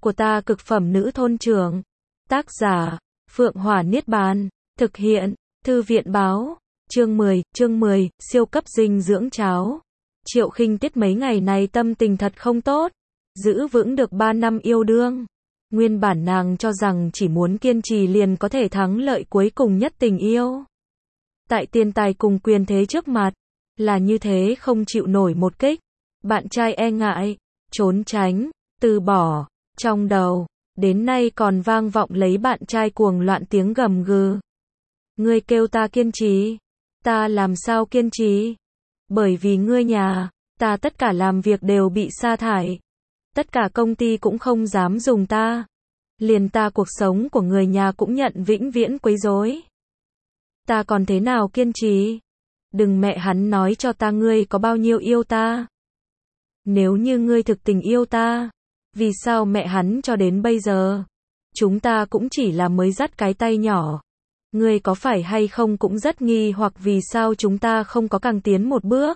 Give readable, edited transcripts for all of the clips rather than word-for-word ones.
của ta cực phẩm nữ thôn trưởng. Tác giả, Phượng Hỏa Niết Bàn. Thực hiện, Thư viện báo. Chương 10, siêu cấp dinh dưỡng cháo. Triệu Khinh Tiết mấy ngày này tâm tình thật không tốt. Giữ vững được 3 năm yêu đương. Nguyên bản nàng cho rằng chỉ muốn kiên trì liền có thể thắng lợi cuối cùng nhất tình yêu. Tại tiền tài cùng quyền thế trước mặt, là như thế không chịu nổi một kích. Bạn trai e ngại, trốn tránh, từ bỏ, trong đầu, đến nay còn vang vọng lấy bạn trai cuồng loạn tiếng gầm gừ. Ngươi kêu ta kiên trì, ta làm sao kiên trì? Bởi vì ngươi nhà, ta tất cả làm việc đều bị sa thải. Tất cả công ty cũng không dám dùng ta. Liền ta cuộc sống của người nhà cũng nhận vĩnh viễn quấy rối. Ta còn thế nào kiên trì? Đừng mẹ hắn nói cho ta ngươi có bao nhiêu yêu ta. Nếu như ngươi thực tình yêu ta, vì sao mẹ hắn cho đến bây giờ? Chúng ta cũng chỉ là mới dắt cái tay nhỏ. Ngươi có phải hay không cũng rất nghi hoặc vì sao chúng ta không có càng tiến một bước?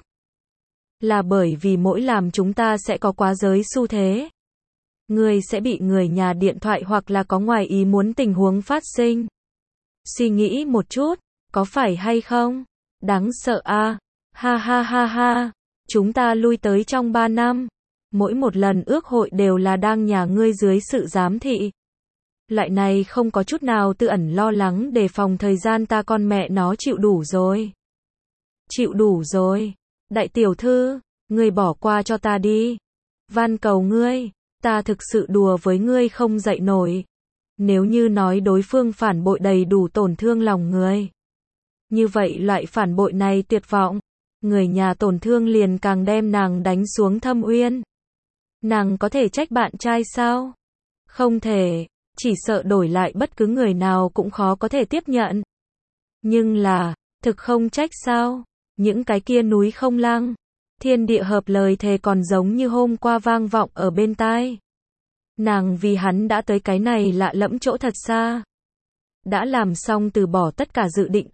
Là bởi vì mỗi làm chúng ta sẽ có quá giới xu thế. Ngươi sẽ bị người nhà điện thoại hoặc là có ngoài ý muốn tình huống phát sinh. Suy nghĩ một chút, có phải hay không? Đáng sợ a. Ha ha ha ha. Chúng ta lui tới trong 3 năm. Mỗi một lần ước hội đều là đang nhà ngươi dưới sự giám thị. Loại này không có chút nào tự ẩn lo lắng đề phòng thời gian ta con mẹ nó chịu đủ rồi. Chịu đủ rồi. Đại tiểu thư, ngươi bỏ qua cho ta đi. Van cầu ngươi, ta thực sự đùa với ngươi không dậy nổi. Nếu như nói đối phương phản bội đầy đủ tổn thương lòng người. Như vậy loại phản bội này tuyệt vọng. Người nhà tổn thương liền càng đem nàng đánh xuống thâm uyên. Nàng có thể trách bạn trai sao? Không thể, chỉ sợ đổi lại bất cứ người nào cũng khó có thể tiếp nhận. Nhưng là, thực không trách sao? Những cái kia núi không lăng, thiên địa hợp lời thề còn giống như hôm qua vang vọng ở bên tai. Nàng vì hắn đã tới cái này lạ lẫm chỗ thật xa. Đã làm xong từ bỏ tất cả dự định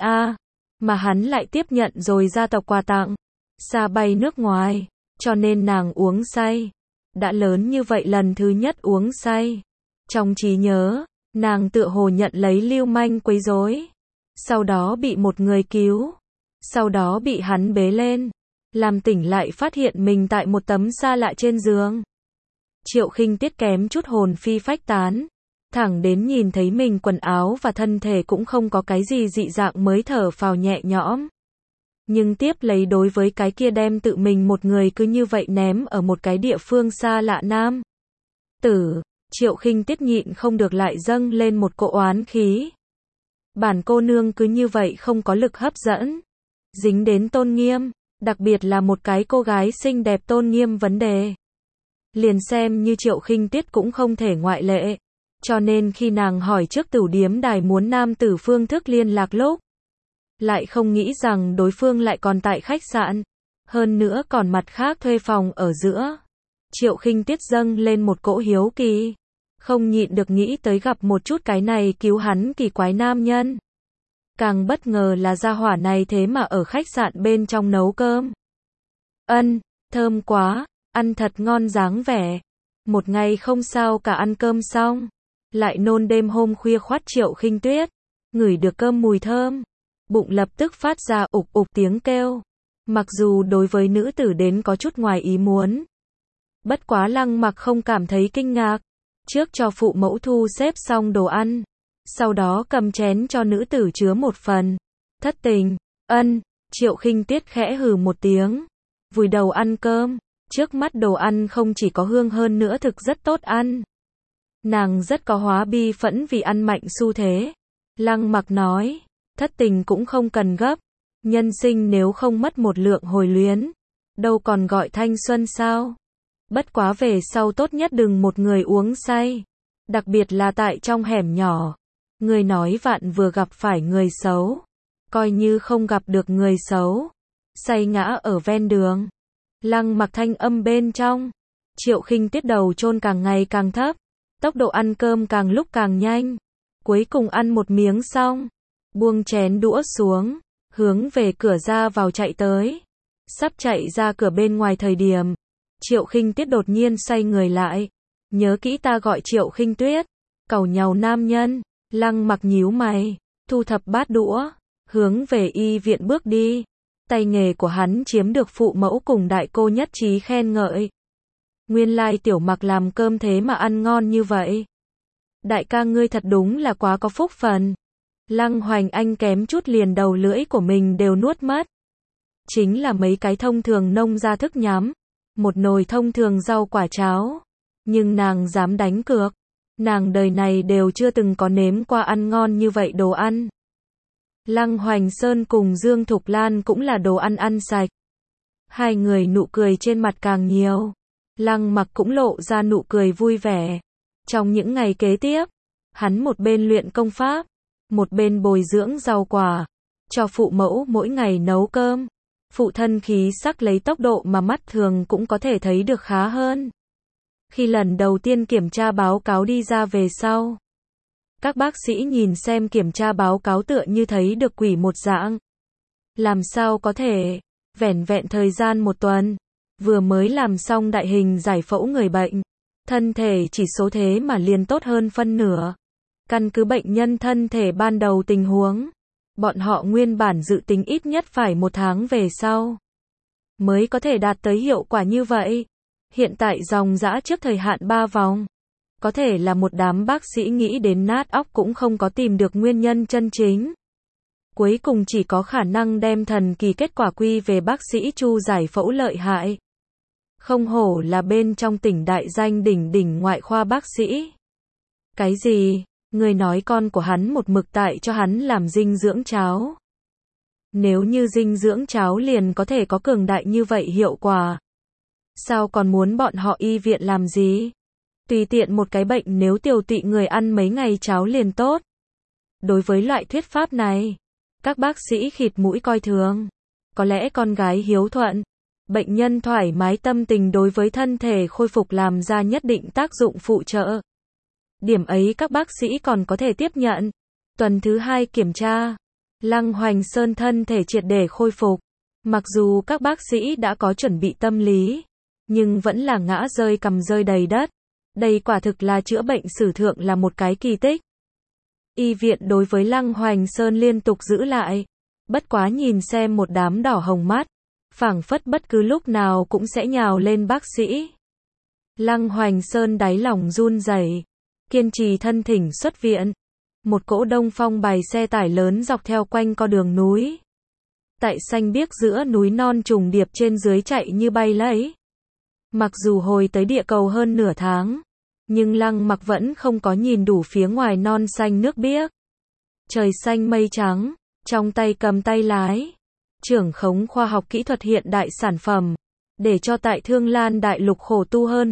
mà hắn lại tiếp nhận rồi gia tộc quà tặng. Xa bay nước ngoài, cho nên nàng uống say. Đã lớn như vậy lần thứ nhất uống say. Trong trí nhớ, nàng tựa hồ nhận lấy lưu manh quấy rối. Sau đó bị một người cứu. Sau đó bị hắn bế lên. Làm tỉnh lại phát hiện mình tại một tấm xa lạ trên giường. Triệu Khinh Tiết kém chút hồn phi phách tán. Thẳng đến nhìn thấy mình quần áo và thân thể cũng không có cái gì dị dạng mới thở phào nhẹ nhõm. Nhưng tiếp lấy đối với cái kia đem tự mình một người cứ như vậy ném ở một cái địa phương xa lạ nam tử, Triệu Khinh Tiết nhịn không được lại dâng lên một cỗ oán khí. Bản cô nương cứ như vậy không có lực hấp dẫn, dính đến tôn nghiêm, đặc biệt là một cái cô gái xinh đẹp tôn nghiêm vấn đề. Liền xem như Triệu Khinh Tiết cũng không thể ngoại lệ. Cho nên khi nàng hỏi trước tửu điếm đài muốn nam tử phương thức liên lạc lúc, lại không nghĩ rằng đối phương lại còn tại khách sạn, hơn nữa còn mặt khác thuê phòng ở giữa. Triệu Khinh Tiết dâng lên một cỗ hiếu kỳ, không nhịn được nghĩ tới gặp một chút cái này cứu hắn kỳ quái nam nhân. Càng bất ngờ là gia hỏa này thế mà ở khách sạn bên trong nấu cơm. Thơm quá, ăn thật ngon dáng vẻ. Một ngày không sao cả ăn cơm xong, lại nôn đêm hôm khuya khoắt. Triệu Khinh Tuyết ngửi được cơm mùi thơm, bụng lập tức phát ra ục ục tiếng kêu. Mặc dù đối với nữ tử đến có chút ngoài ý muốn, bất quá Lăng Mặc không cảm thấy kinh ngạc. Trước cho phụ mẫu thu xếp xong đồ ăn, sau đó cầm chén cho nữ tử chứa một phần. Thất tình, Triệu Khinh Tiết khẽ hừ một tiếng, vùi đầu ăn cơm. Trước mắt đồ ăn không chỉ có hương hơn nữa thực rất tốt ăn. Nàng rất có hóa bi phẫn vì ăn mạnh xu thế. Lăng Mặc nói, thất tình cũng không cần gấp. Nhân sinh nếu không mất một lượng hồi luyến, đâu còn gọi thanh xuân sao? Bất quá về sau tốt nhất đừng một người uống say. Đặc biệt là tại trong hẻm nhỏ. Người nói vạn vừa gặp phải người xấu. Coi như không gặp được người xấu. Say ngã ở ven đường. Lăng Mặc thanh âm bên trong. Triệu Khinh Tiết đầu chôn càng ngày càng thấp. Tốc độ ăn cơm càng lúc càng nhanh. Cuối cùng ăn một miếng xong, buông chén đũa xuống, hướng về cửa ra vào chạy tới. Sắp chạy ra cửa bên ngoài thời điểm, Triệu Khinh Tiết đột nhiên xoay người lại, Nhớ kỹ ta gọi Triệu Khinh Tuyết. Cẩu nhàu nam nhân. Lăng Mặc nhíu mày, thu thập bát đũa, hướng về y viện bước đi. Tay nghề của hắn chiếm được phụ mẫu cùng đại cô nhất trí khen ngợi. Nguyên lai Tiểu Mặc làm cơm thế mà ăn ngon như vậy. Đại ca ngươi thật đúng là quá có phúc phần. Lăng Hoành Anh kém chút liền đầu lưỡi của mình đều nuốt mất. Chính là mấy cái thông thường nông gia thức nhắm, một nồi thông thường rau quả cháo. Nhưng nàng dám đánh cược, nàng đời này đều chưa từng có nếm qua ăn ngon như vậy đồ ăn. Lăng Hoành Sơn cùng Dương Thục Lan cũng là đồ ăn ăn sạch. Hai người nụ cười trên mặt càng nhiều. Lăng Mặc cũng lộ ra nụ cười vui vẻ. Trong những ngày kế tiếp, hắn một bên luyện công pháp, một bên bồi dưỡng rau quả, cho phụ mẫu mỗi ngày nấu cơm. Phụ thân khí sắc lấy tốc độ mà mắt thường cũng có thể thấy được khá hơn. Khi lần đầu tiên kiểm tra báo cáo đi ra về sau, các bác sĩ nhìn xem kiểm tra báo cáo tựa như thấy được quỷ một dạng. Làm sao có thể, vẻn vẹn thời gian một tuần, vừa mới làm xong đại hình giải phẫu người bệnh, thân thể chỉ số thế mà liền tốt hơn phân nửa. Căn cứ bệnh nhân thân thể ban đầu tình huống, bọn họ nguyên bản dự tính ít nhất phải 1 tháng về sau mới có thể đạt tới hiệu quả như vậy. Hiện tại dòng dã trước thời hạn 3 vòng. Có thể là một đám bác sĩ nghĩ đến nát óc cũng không có tìm được nguyên nhân chân chính. Cuối cùng chỉ có khả năng đem thần kỳ kết quả quy về bác sĩ Chu giải phẫu lợi hại. Không hổ là bên trong tỉnh đại danh đỉnh đỉnh ngoại khoa bác sĩ. Cái gì? Người nói con của hắn một mực tại cho hắn làm dinh dưỡng cháo. Nếu như dinh dưỡng cháo liền có thể có cường đại như vậy hiệu quả, sao còn muốn bọn họ y viện làm gì? Tùy tiện một cái bệnh nếu tiểu tụy người ăn mấy ngày cháo liền tốt. Đối với loại thuyết pháp này, các bác sĩ khịt mũi coi thường. Có lẽ con gái hiếu thuận, bệnh nhân thoải mái tâm tình đối với thân thể khôi phục làm ra nhất định tác dụng phụ trợ. Điểm ấy các bác sĩ còn có thể tiếp nhận. Tuần thứ 2 kiểm tra, Lăng Hoành Sơn thân thể triệt để khôi phục. Mặc dù các bác sĩ đã có chuẩn bị tâm lý, nhưng vẫn là ngã rơi cầm rơi đầy đất. Đây quả thực là chữa bệnh sử thượng là một cái kỳ tích. Y viện đối với Lăng Hoành Sơn liên tục giữ lại. Bất quá nhìn xem một đám đỏ hồng mắt, phảng phất bất cứ lúc nào cũng sẽ nhào lên bác sĩ. Lăng Hoành Sơn đáy lòng run rẩy, kiên trì thân thỉnh xuất viện. Một cỗ đông phong bày xe tải lớn dọc theo quanh co đường núi. Tại xanh biếc giữa núi non trùng điệp trên dưới chạy như bay lẫy. Mặc dù hồi tới địa cầu hơn nửa tháng, nhưng Lăng Mặc vẫn không có nhìn đủ phía ngoài non xanh nước biếc. Trời xanh mây trắng, trong tay cầm tay lái. Trưởng khống khoa học kỹ thuật hiện đại sản phẩm, để cho tại Thương Lan đại lục khổ tu hơn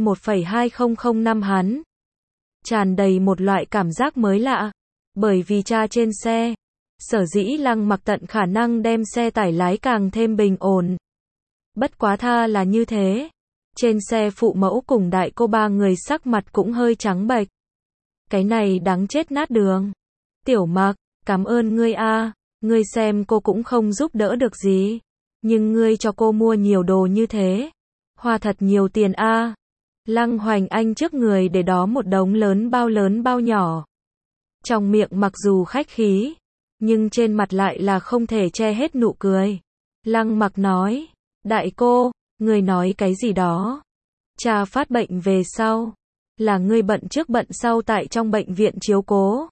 1,2005 năm hắn. Tràn đầy một loại cảm giác mới lạ. Bởi vì cha trên xe, sở dĩ Lăng Mặc tận khả năng đem xe tải lái càng thêm bình ổn. Bất quá tha là như thế. Trên xe phụ mẫu cùng đại cô 3 người sắc mặt cũng hơi trắng bệch. Cái này đáng chết nát đường. Tiểu Mặc, cảm ơn ngươi a, ngươi xem cô cũng không giúp đỡ được gì. Nhưng ngươi cho cô mua nhiều đồ như thế. Hoa thật nhiều tiền a. Lăng Hoành Anh trước người để đó một đống lớn bao nhỏ. Trong miệng mặc dù khách khí, nhưng trên mặt lại là không thể che hết nụ cười. Lăng Mặc nói, đại cô, ngươi nói cái gì đó? Cha phát bệnh về sau, là ngươi bận trước bận sau tại trong bệnh viện chiếu cố.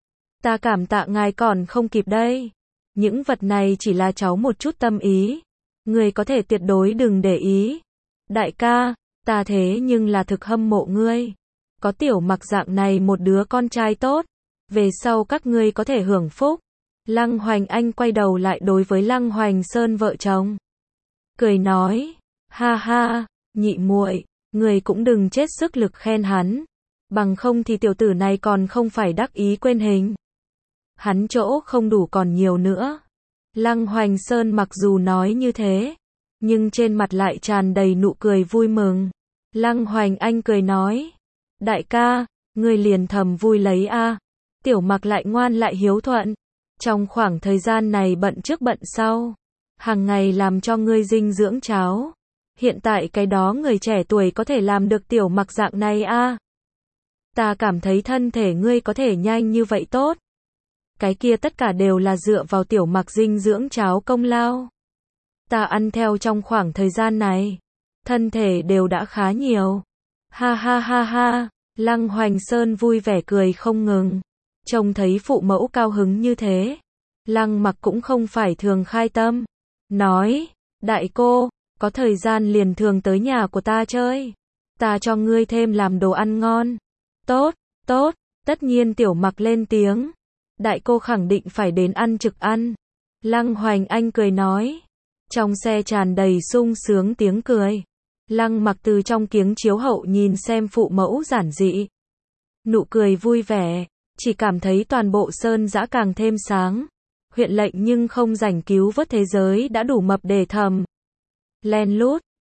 Ta cảm tạ ngài còn không kịp đây. Những vật này chỉ là cháu một chút tâm ý. Ngươi có thể tuyệt đối đừng để ý. Đại ca, ta thế nhưng là thực hâm mộ ngươi. Có Tiểu Mặc dạng này một đứa con trai tốt. Về sau các ngươi có thể hưởng phúc. Lăng Hoành Anh quay đầu lại đối với Lăng Hoành Sơn vợ chồng. Cười nói, ha ha, nhị muội, người cũng đừng chết sức lực khen hắn. Bằng không thì tiểu tử này còn không phải đắc ý quên hình. Hắn chỗ không đủ còn nhiều nữa. Lăng Hoành Sơn mặc dù nói như thế, nhưng trên mặt lại tràn đầy nụ cười vui mừng. Lăng Hoành Anh cười nói, đại ca, ngươi liền thầm vui lấy a. Tiểu Mặc lại ngoan lại hiếu thuận. Trong khoảng thời gian này bận trước bận sau, hàng ngày làm cho ngươi dinh dưỡng cháo. Hiện tại cái đó người trẻ tuổi có thể làm được Tiểu Mặc dạng này a. Ta cảm thấy thân thể ngươi có thể nhanh như vậy tốt. Cái kia tất cả đều là dựa vào tiểu mặc dinh dưỡng cháo công lao. Ta ăn theo trong khoảng thời gian này, thân thể đều đã khá nhiều. Ha ha ha ha, Lăng Hoành Sơn vui vẻ cười không ngừng. Trông thấy phụ mẫu cao hứng như thế, Lăng Mặc cũng không phải thường khai tâm. Nói, đại cô, có thời gian liền thường tới nhà của ta chơi. Ta cho ngươi thêm làm đồ ăn ngon. Tốt, tốt, tất nhiên tiểu mặc lên tiếng. Đại cô khẳng định phải đến ăn trực ăn. Lăng Hoành Anh cười nói. Trong xe tràn đầy sung sướng tiếng cười. Lăng Mặc từ trong kiếng chiếu hậu nhìn xem phụ mẫu giản dị. Nụ cười vui vẻ, chỉ cảm thấy toàn bộ sơn dã càng thêm sáng. Huyện lệnh nhưng không rảnh cứu vớt thế giới đã đủ mập để thầm. Len lút.